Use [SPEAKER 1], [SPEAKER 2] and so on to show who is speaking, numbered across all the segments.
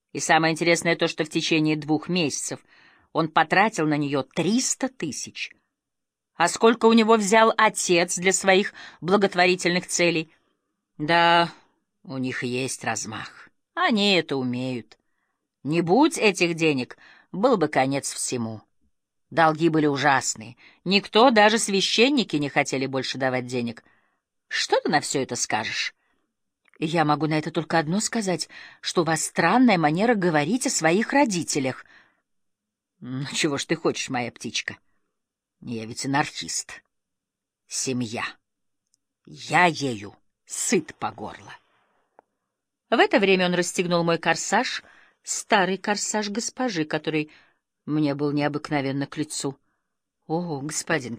[SPEAKER 1] И самое интересное то, что в течение 2 месяцев он потратил на нее 300 тысяч. А сколько у него взял отец для своих благотворительных целей? Да, у них есть размах. Они это умеют. Не будь этих денег, был бы конец всему. Долги были ужасные. Никто, даже священники, не хотели больше давать денег. Что ты на все это скажешь? Я могу на это только одно сказать, что у вас странная манера говорить о своих родителях. Ну, чего ж ты хочешь, моя птичка? Я ведь анархист. Семья. Я ею сыт по горло. В это время он расстегнул мой корсаж, старый корсаж госпожи, который мне был необыкновенно к лицу. — О, господин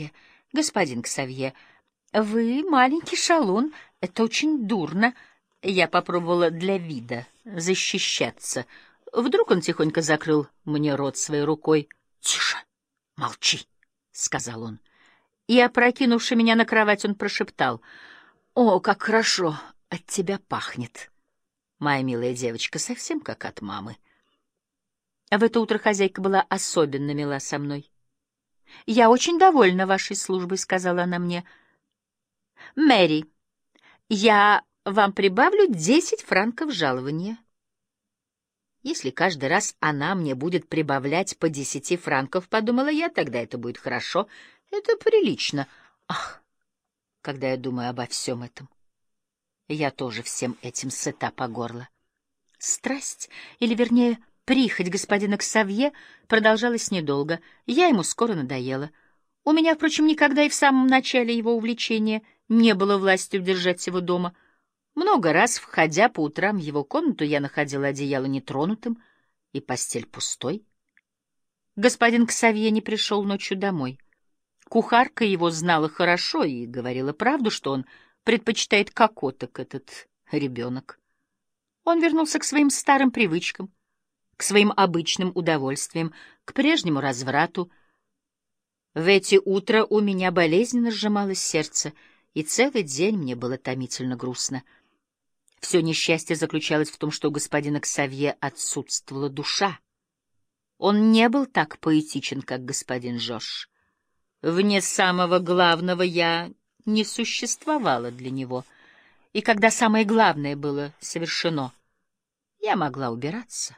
[SPEAKER 1] Ксавье, вы маленький шалун, это очень дурно. Я попробовала для вида защищаться. Вдруг он тихонько закрыл мне рот своей рукой. — Тише, молчи, — сказал он. И, опрокинувши меня на кровать, он прошептал: — О, как хорошо от тебя пахнет, моя милая девочка, совсем как от мамы. В это утро хозяйка была особенно мила со мной. — Я очень довольна вашей службой, — сказала она мне. — Мэри, я вам прибавлю 10 франков жалования. Если каждый раз она мне будет прибавлять по 10 франков, подумала я, тогда это будет хорошо, это прилично. Ах, когда я думаю обо всем этом, я тоже всем этим сыта по горло. Страсть, или, вернее, прихоть господина Ксавье продолжалась недолго, я ему скоро надоела. У меня, впрочем, никогда и в самом начале его увлечения не было власти удержать его дома. Много раз, входя по утрам в его комнату, я находила одеяло нетронутым и постель пустой. Господин Ксавье не пришел ночью домой. Кухарка его знала хорошо и говорила правду, что он предпочитает кокоток, этот ребенок. Он вернулся к своим старым привычкам, к своим обычным удовольствиям, к прежнему разврату. В эти утра у меня болезненно сжималось сердце, и целый день мне было томительно грустно. Все несчастье заключалось в том, что у господина Ксавье отсутствовала душа. Он не был так поэтичен, как господин Жорж. Вне самого главного я не существовала для него, и когда самое главное было совершено, я могла убираться.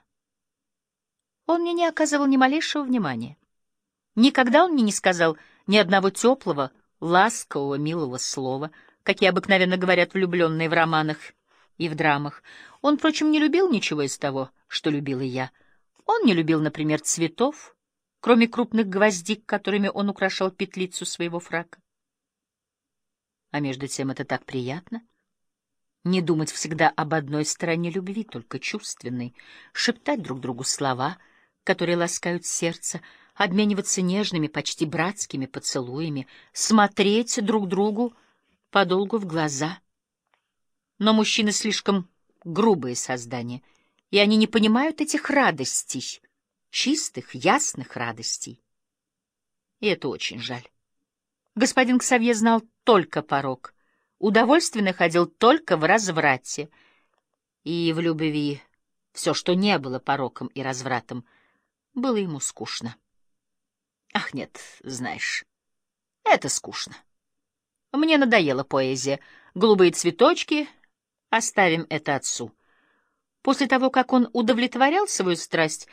[SPEAKER 1] Он мне не оказывал ни малейшего внимания. Никогда он мне не сказал ни одного теплого, ласкового, милого слова, какие обыкновенно говорят влюбленные в романах и в драмах. Он, впрочем, не любил ничего из того, что любила я. Он не любил, например, цветов, кроме крупных гвоздик, которыми он украшал петлицу своего фрака. А между тем это так приятно — не думать всегда об одной стороне любви, только чувственной, шептать друг другу слова, которые ласкают сердце, обмениваться нежными, почти братскими поцелуями, смотреть друг другу подолгу в глаза. Но мужчины слишком грубые создания, и они не понимают этих радостей, чистых, ясных радостей. И это очень жаль. Господин Ксавье знал только порок, удовольствие находил только в разврате, и в любви все, что не было пороком и развратом, было ему скучно. Ах, нет, знаешь, это скучно. Мне надоела поэзия. Голубые цветочки, оставим это отцу. После того, как он удовлетворял свою страсть,